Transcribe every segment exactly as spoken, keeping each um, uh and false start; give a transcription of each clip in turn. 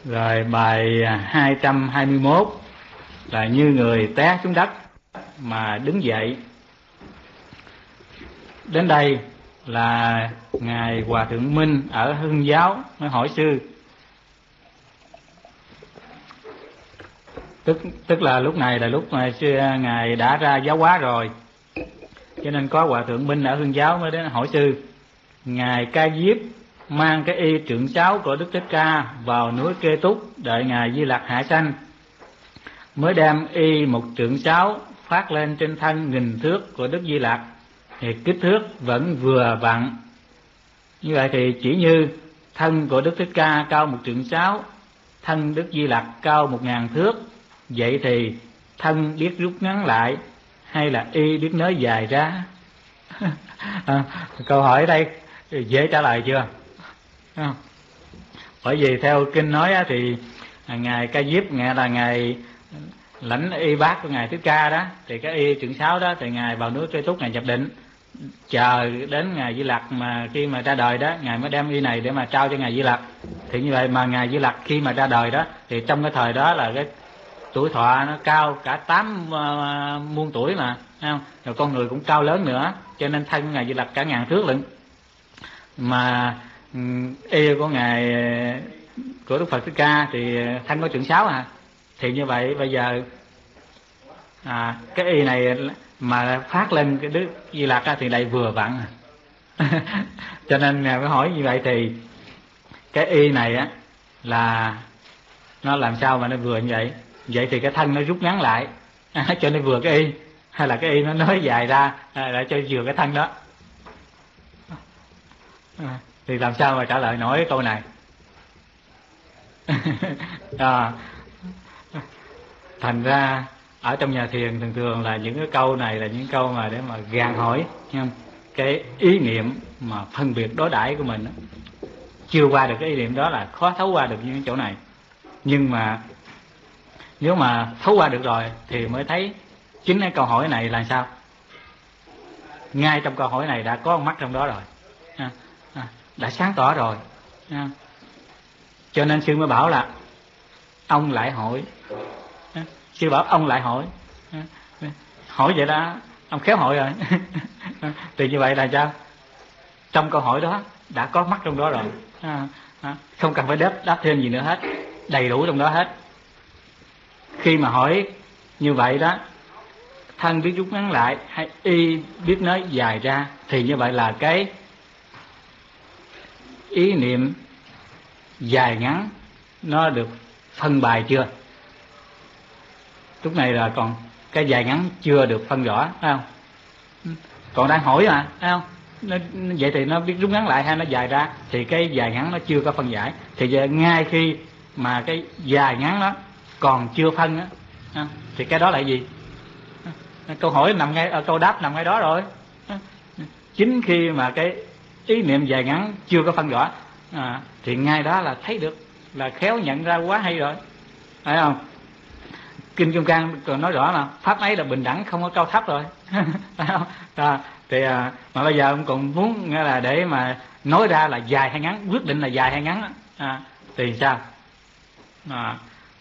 Rồi bài hai trăm hai mươi mốt là như người té xuống đất mà đứng dậy. Đến đây là Ngài Hòa Thượng Minh ở Hưng Giáo mới hỏi sư. Tức tức là lúc này là lúc mà xưa Ngài đã ra giáo hóa rồi, cho nên có Hòa Thượng Minh ở Hưng Giáo mới đến hỏi sư. Ngài Ca Diếp mang cái y trượng sáo của Đức Thích Ca vào núi Kê Túc đợi Ngài Di Lặc hạ sanh, mới đem y một trượng sáo phát lên trên thân nghìn thước của Đức Di Lặc, thì kích thước vẫn vừa vặn. Như vậy thì chỉ như thân của Đức Thích Ca cao một trượng sáo, thân Đức Di Lặc cao một ngàn thước, vậy thì thân biết rút ngắn lại hay là y biết nới dài ra? À, câu hỏi ở đây dễ trả lời chưa? À, bởi vì theo kinh nói thì Ngài Ca Diếp nghe là Ngài lãnh y bát của Ngài Thích Ca đó, thì cái y trượng sáo đó thì Ngài vào núi Kê Túc Ngài nhập định, chờ đến Ngài Di Lặc mà khi mà ra đời đó Ngài mới đem y này để mà trao cho Ngài Di Lặc. Thì như vậy mà Ngài Di Lặc khi mà ra đời đó thì trong cái thời đó là cái tuổi thọ nó cao cả tám uh, muôn tuổi mà, thấy không? Rồi con người cũng cao lớn nữa, cho nên thân Ngài Di Lặc cả ngàn thước lận. Mà um, y của Ngài của Đức Phật Thích Ca thì thân có trượng sáo à. Thì như vậy bây giờ à, cái y này mà phát lên cái Đức Di Lặc thì lại vừa vặn. Cho nên Ngài mới hỏi như vậy thì cái y này á là nó làm sao mà nó vừa như vậy? Vậy thì cái thân nó rút ngắn lại cho nên vừa cái y, hay là cái y nó nới dài ra để cho vừa cái thân đó? Thì làm sao mà trả lời nổi câu này? À, thành ra ở trong nhà thiền thường thường là những cái câu này là những câu mà để mà gàn hỏi, không? Cái ý niệm mà phân biệt đối đãi của mình đó, chưa qua được cái ý niệm đó là khó thấu qua được những chỗ này. Nhưng mà nếu mà thấu qua được rồi thì mới thấy chính cái câu hỏi này là sao. Ngay trong câu hỏi này đã có mắt trong đó rồi, à, à, đã sáng tỏ rồi, à. Cho nên sư mới bảo là ông lại hỏi, à, sư bảo ông lại hỏi, à, hỏi vậy đó ông khéo hỏi rồi. Thì như vậy là sao? Trong câu hỏi đó đã có mắt trong đó rồi, à, à, không cần phải đáp đáp thêm gì nữa hết, đầy đủ trong đó hết. Khi mà hỏi như vậy đó, thân biết rút ngắn lại hay y biết nói dài ra, thì như vậy là cái ý niệm dài ngắn nó được phân bài chưa? Lúc này là còn cái dài ngắn chưa được phân rõ, phải không? Còn đang hỏi mà, phải không? Nó, vậy thì nó biết rút ngắn lại hay nó dài ra, thì cái dài ngắn nó chưa có phân giải. Thì ngay khi mà cái dài ngắn đó còn chưa phân á, thì cái đó là gì? Câu hỏi nằm ngay ở câu đáp nằm ngay đó rồi. Chính khi mà cái ý niệm dài ngắn chưa có phân rõ, à, thì ngay đó là thấy được, là khéo nhận ra quá hay rồi, phải không? Kinh Kim Cang còn nói rõ là pháp ấy là bình đẳng, không có cao thấp rồi. Phải không? À, thì à, mà bây giờ ông còn muốn nghe là để mà nói ra là dài hay ngắn, quyết định là dài hay ngắn, à, thì sao? À,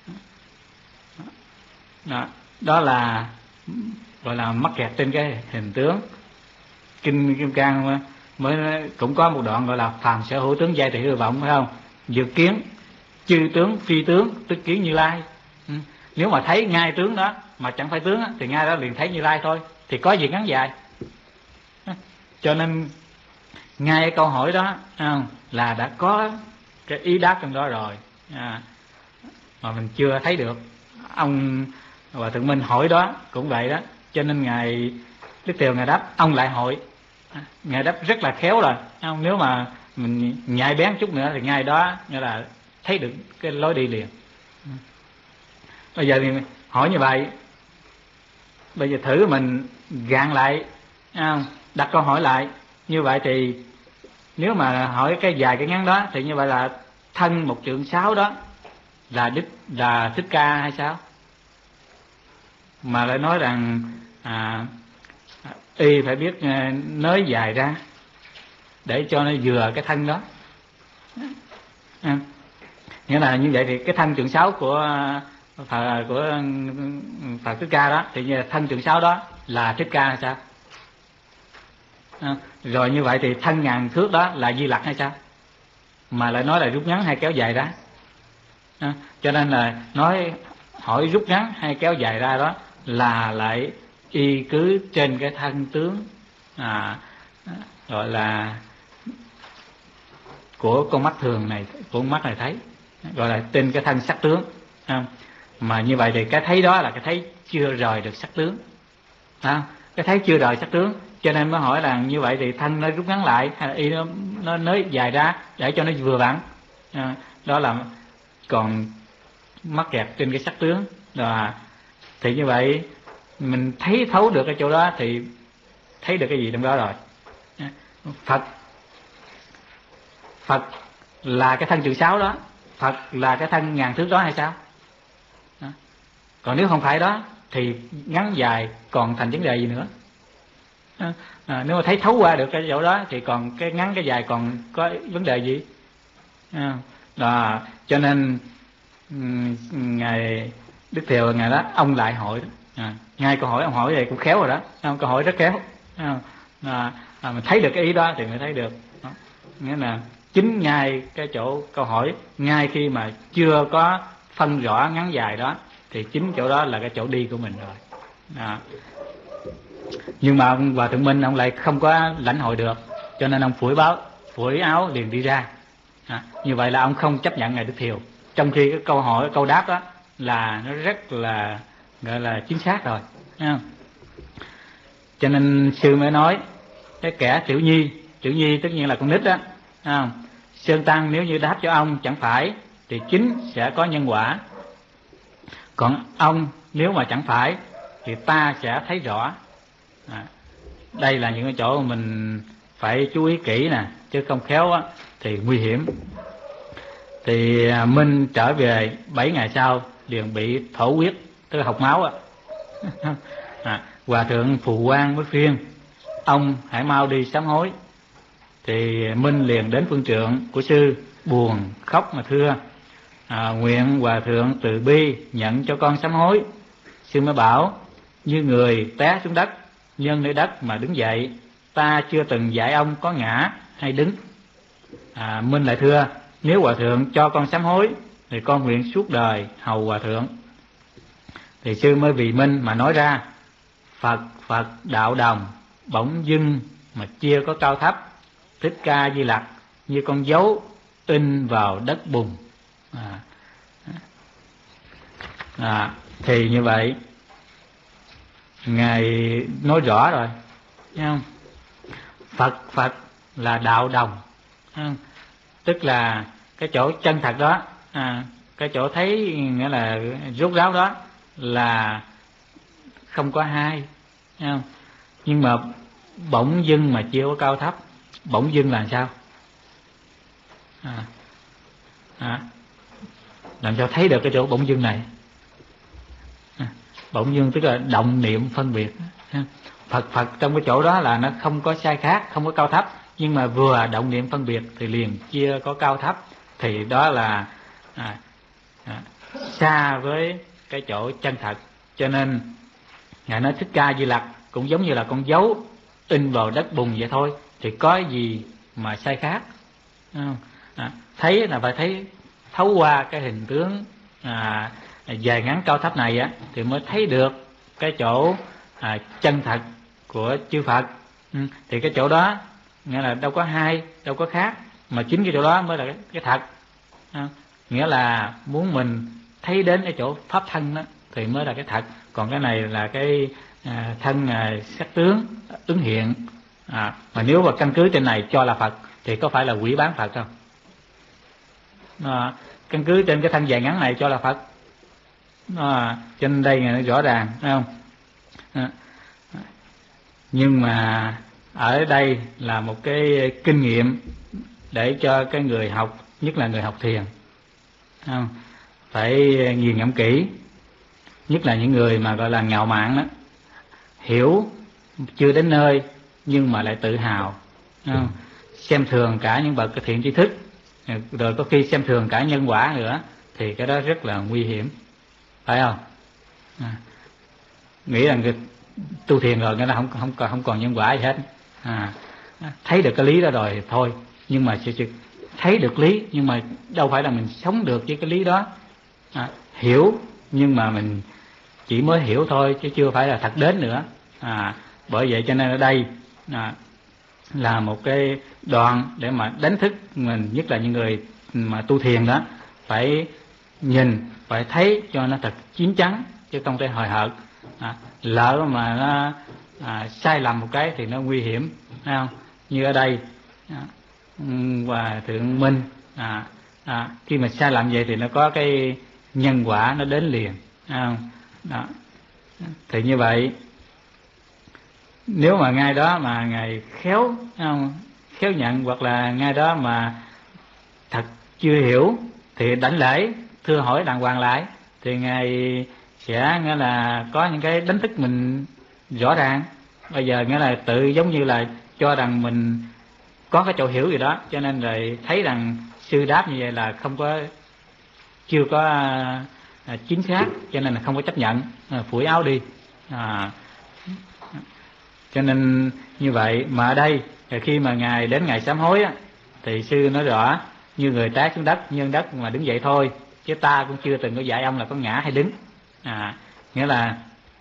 đó, đó là gọi là mắc kẹt trên cái hình tướng. Kinh Kim Cang mới cũng có một đoạn gọi là phàm sở hữu tướng giai thị hư vọng, phải không? Dự kiến chư tướng phi tướng tức kiến Như Lai. Ừ. Nếu mà thấy ngay tướng đó mà chẳng phải tướng thì ngay đó liền thấy Như Lai thôi, thì có gì ngắn dài. Cho nên ngay cái câu hỏi đó à, là đã có cái ý đáp trong đó rồi, à, mà mình chưa thấy được. Ông Hòa Thượng Minh hỏi đó cũng vậy đó, cho nên ngài Đức Tiều ngài đáp ông lại hỏi, ngài đáp rất là khéo rồi. Nếu mà mình nhạy bén chút nữa thì ngay đó nghĩa là thấy được cái lối đi liền. Bây giờ thì hỏi như vậy, bây giờ thử mình gạn lại, đặt câu hỏi lại như vậy thì nếu mà hỏi cái dài cái ngắn đó thì như vậy là thân một trượng sáu đó là Đức là Thích Ca hay sao? Mà lại nói rằng à, y phải biết nới dài ra để cho nó vừa cái thân đó. À, Nghĩa là như vậy thì cái thân trượng sáu của Phật, của Phật Thích Ca đó, thì thân trượng sáu đó là Thích Ca hay sao? À, rồi như vậy thì thân ngàn thước đó là Di Lặc hay sao? Mà lại nói là rút ngắn hay kéo dài ra. À, cho nên là nói hỏi rút ngắn hay kéo dài ra đó là lại y cứ trên cái thân tướng à, gọi là của con mắt thường này, của con mắt này thấy, gọi là trên cái thân sắc tướng. À, mà như vậy thì cái thấy đó là cái thấy chưa rời được sắc tướng. À, cái thấy chưa rời sắc tướng, cho nên mới hỏi là như vậy thì thân nó rút ngắn lại hay là y nó, nó nới dài ra để cho nó vừa vặn. À, đó là còn mắc kẹt trên cái sắc tướng. Và thì như vậy mình thấy thấu được cái chỗ đó thì thấy được cái gì trong đó rồi. Phật Phật là cái thân trượng sáu đó, Phật là cái thân ngàn thước đó hay sao? Đó. Còn nếu không phải đó thì ngắn dài còn thành vấn đề gì nữa? À, nếu mà thấy thấu qua được cái chỗ đó thì còn cái ngắn cái dài còn có vấn đề gì? À, đó. Cho nên ngài Đức Thiều ngày đó ông lại hỏi, à, ngay câu hỏi ông hỏi vậy cũng khéo rồi đó, ông câu hỏi rất khéo. À, à, à, mình thấy được cái ý đó thì mới thấy được. Đó. Nghĩa là chính ngay cái chỗ câu hỏi, ngay khi mà chưa có phân rõ ngắn dài đó thì chính chỗ đó là cái chỗ đi của mình rồi. À. Nhưng mà ông Hòa Thượng Minh ông lại không có lãnh hội được, cho nên ông phủi báo phủi áo liền đi ra. À, như vậy là ông không chấp nhận ngài Đức Thiều, trong khi cái câu hỏi câu đáp đó là nó rất là gọi là chính xác rồi. À. Cho nên sư mới nói cái kẻ tiểu nhi, tiểu nhi tất nhiên là con nít đó. À, Sơn Tăng nếu như đáp cho ông chẳng phải thì chính sẽ có nhân quả, còn ông nếu mà chẳng phải thì ta sẽ thấy rõ. À, đây là những cái chỗ mà mình phải chú ý kỹ nè, chứ không khéo á, thì nguy hiểm. Thì Minh trở về bảy ngày sau liền bị thổ huyết, tức là học máu á. À, Hòa Thượng Phù Quang mới khuyên ông hãy mau đi sám hối. Thì Minh liền đến phương trượng của sư buồn khóc mà thưa, à, nguyện Hòa Thượng từ bi nhận cho con sám hối. Sư mới bảo như người té xuống đất, nhân nơi đất mà đứng dậy, ta chưa từng dạy ông có ngã hay đứng. À, Minh lại thưa nếu Hòa Thượng cho con sám hối thì con nguyện suốt đời hầu Hòa Thượng. Thì sư mới vì Minh mà nói ra Phật Phật đạo đồng bỗng dưng mà chia có cao thấp, Thích Ca Di Lặc như con dấu in vào đất bùn. À, à, thì như vậy ngài nói rõ rồi, thấy không? Phật Phật là đạo đồng, không? Tức là cái chỗ chân thật đó, à, cái chỗ thấy nghĩa là rốt ráo đó là không có hai, thấy không? Nhưng mà bỗng dưng mà chưa có cao thấp, bỗng dưng là sao? À, à, làm sao thấy được cái chỗ bỗng dưng này? À, bỗng dưng tức là động niệm phân biệt. Phật Phật trong cái chỗ đó là nó không có sai khác, không có cao thấp, nhưng mà vừa động niệm phân biệt thì liền chia có cao thấp, thì đó là à, à, xa với cái chỗ chân thật. Cho nên ngài nói Thích Ca Di Lặc cũng giống như là con dấu in vào đất bùn vậy thôi, thì có gì mà sai khác. À, thấy là phải thấy thấu qua cái hình tướng à, dài ngắn cao thấp này á, thì mới thấy được cái chỗ à, chân thật của chư Phật. Ừ, thì cái chỗ đó nghĩa là đâu có hai, đâu có khác, mà chính cái chỗ đó mới là cái, cái thật. À, nghĩa là muốn mình thấy đến cái chỗ pháp thân đó thì mới là cái thật, còn cái này là cái à, thân à, sắc tướng ứng hiện. À, mà nếu mà căn cứ trên này cho là Phật thì có phải là quỷ bán Phật không? À, căn cứ trên cái thân dài ngắn này cho là Phật. À, cho nên đây nó rõ ràng, thấy không? À, nhưng mà ở đây là một cái kinh nghiệm để cho cái người học, nhất là người học thiền, không? Phải nghiền ngẫm kỹ, nhất là những người mà gọi là ngạo mạn đó, hiểu chưa đến nơi nhưng mà lại tự hào, không? Xem thường cả những bậc thiện tri thức, rồi có khi xem thường cả nhân quả nữa, thì cái đó rất là nguy hiểm, phải không? À, nghĩ rằng cái tu thiền rồi nghĩa là không không còn không còn nhân quả gì hết. À, thấy được cái lý đó rồi thôi, nhưng mà chỉ, chỉ thấy được lý nhưng mà đâu phải là mình sống được với cái lý đó. À, hiểu nhưng mà mình chỉ mới hiểu thôi chứ chưa phải là thật đến nữa. À, bởi vậy cho nên ở đây à, là một cái đoạn để mà đánh thức mình, nhất là những người mà tu thiền đó, phải nhìn, phải thấy cho nó thật chín chắn chứ không thể hời hợt. À, lỡ mà nó à, sai lầm một cái thì nó nguy hiểm, thấy không? Như ở đây à, Hòa Thượng Minh à, à, khi mà sai lầm vậy thì nó có cái nhân quả nó đến liền, thấy không? Đó. Thì như vậy nếu mà ngay đó mà ngài khéo không, khéo nhận, hoặc là ngay đó mà thật chưa hiểu thì đảnh lễ thưa hỏi đàng hoàng lại, thì ngài sẽ nghĩa là có những cái đánh thức mình rõ ràng. Bây giờ nghĩa là tự giống như là cho rằng mình có cái chỗ hiểu gì đó, cho nên rồi thấy rằng sư đáp như vậy là không có, chưa có à, chính xác, cho nên là không có chấp nhận, à, phủi áo đi. À, cho nên như vậy mà ở đây khi mà ngài đến ngày sám hối á, thì sư nói rõ như người té xuống đất, nhân đất mà đứng dậy thôi, chứ ta cũng chưa từng có dạy ông là có ngã hay đứng. À, nghĩa là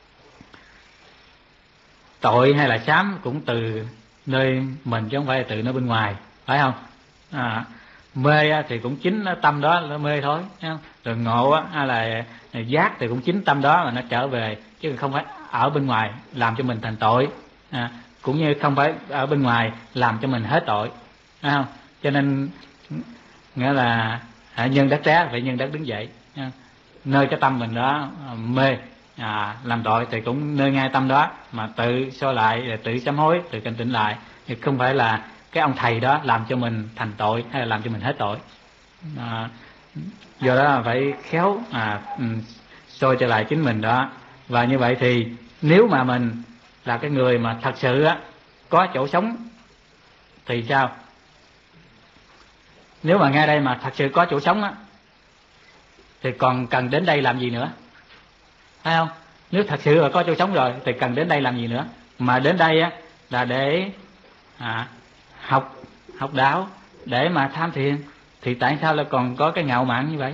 tội hay là sám cũng từ nơi mình chứ không phải là từ nơi bên ngoài, phải không? À, mê thì cũng chính tâm đó nó mê thôi, thấy không? Rồi ngộ á, hay là giác thì cũng chính tâm đó mà nó trở về, chứ không phải ở bên ngoài làm cho mình thành tội. À, cũng như không phải ở bên ngoài làm cho mình hết tội, thấy không? Cho nên nghĩa là à, nhân đất té phải nhân đất đứng dậy, nơi cái tâm mình đó mê à, làm tội thì cũng nơi ngay tâm đó mà tự soi lại, tự sám hối, tự cảnh tỉnh lại, thì không phải là cái ông thầy đó làm cho mình thành tội hay là làm cho mình hết tội. À, do đó là phải khéo à, soi trở lại chính mình đó. Và như vậy thì nếu mà mình là cái người mà thật sự á, có chỗ sống thì sao? Nếu mà ngay đây mà thật sự có chỗ sống á, thì còn cần đến đây làm gì nữa, phải không? Nếu thật sự là có chỗ sống rồi thì cần đến đây làm gì nữa? Mà đến đây á là để à, học học đạo, để mà tham thiền, thì tại sao lại còn có cái ngạo mạn như vậy?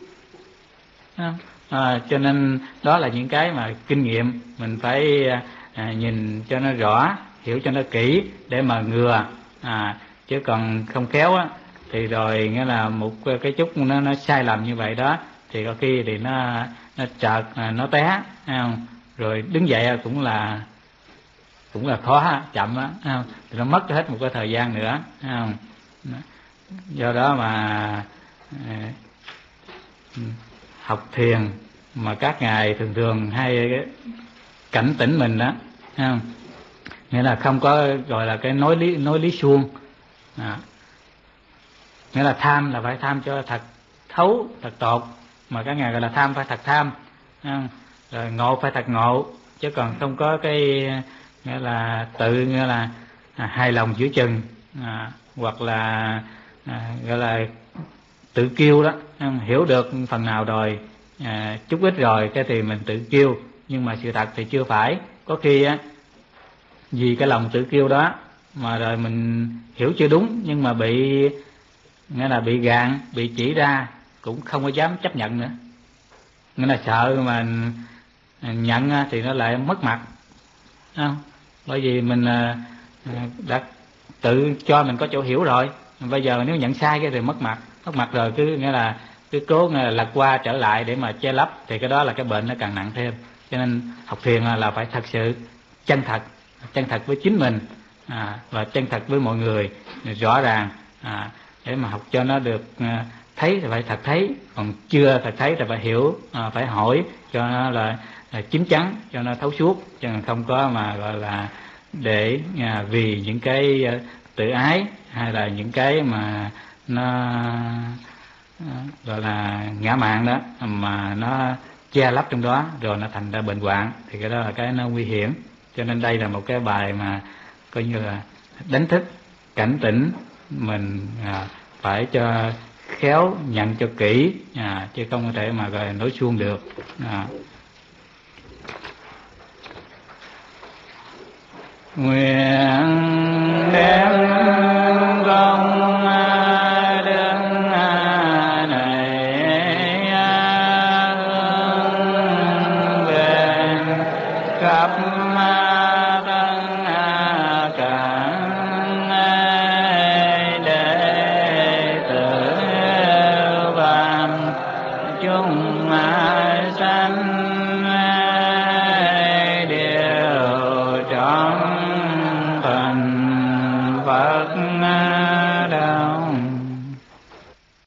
À, cho nên đó là những cái mà kinh nghiệm mình phải à, nhìn cho nó rõ, hiểu cho nó kỹ để mà ngừa. À, chứ còn không khéo á thì rồi nghĩa là một cái chút nó nó sai lầm như vậy đó, thì có khi thì nó nó chợt nó té, không? Rồi đứng dậy cũng là cũng là khó, chậm á, không? Thì nó mất hết một cái thời gian nữa, không? Do đó mà học thiền mà các ngài thường thường hay cảnh tỉnh mình đó, không? Nghĩa là không có gọi là cái nói lý nói lý suông. À, nghĩa là tham là phải tham cho thật thấu, thật tột, mà các ngài gọi là tham phải thật tham, không? Rồi ngộ phải thật ngộ, chứ còn không có cái nghĩa là tự nghĩa là à, hài lòng giữa chừng, à, hoặc là à, gọi là tự kiêu đó, không? Hiểu được phần nào rồi à, chút ít rồi cái thì mình tự kiêu, nhưng mà sự thật thì chưa phải. Có khi á vì cái lòng tự kiêu đó mà rồi mình hiểu chưa đúng, nhưng mà bị nghĩa là bị gạn, bị chỉ ra cũng không có dám chấp nhận nữa, nghĩa là sợ mà nhận thì nó lại mất mặt, không? Bởi vì mình đã tự cho mình có chỗ hiểu rồi, bây giờ nếu nhận sai cái thì mất mặt, mất mặt rồi cứ nghĩa là cứ cố nghĩa là lật qua trở lại để mà che lấp, thì cái đó là cái bệnh nó càng nặng thêm. Cho nên học thiền là phải thật sự chân thật, chân thật với chính mình à, và chân thật với mọi người, rõ ràng à, để mà học cho nó được à, thấy thì phải thật thấy, còn chưa thật thấy thì phải hiểu, à, phải hỏi cho nó là, là chín chắn, cho nó thấu suốt, chứ không có mà gọi là để à, vì những cái à, tự ái hay là những cái mà nó à, gọi là ngã mạn đó mà nó che lấp trong đó rồi nó thành ra bệnh hoạn, thì cái đó là cái nó nguy hiểm. Cho nên đây là một cái bài mà coi như là đánh thức, cảnh tỉnh mình à, phải phải cho khéo, nhận cho kỹ, à, chứ không có thể mà gọi nói suông được. À. Nguyện đem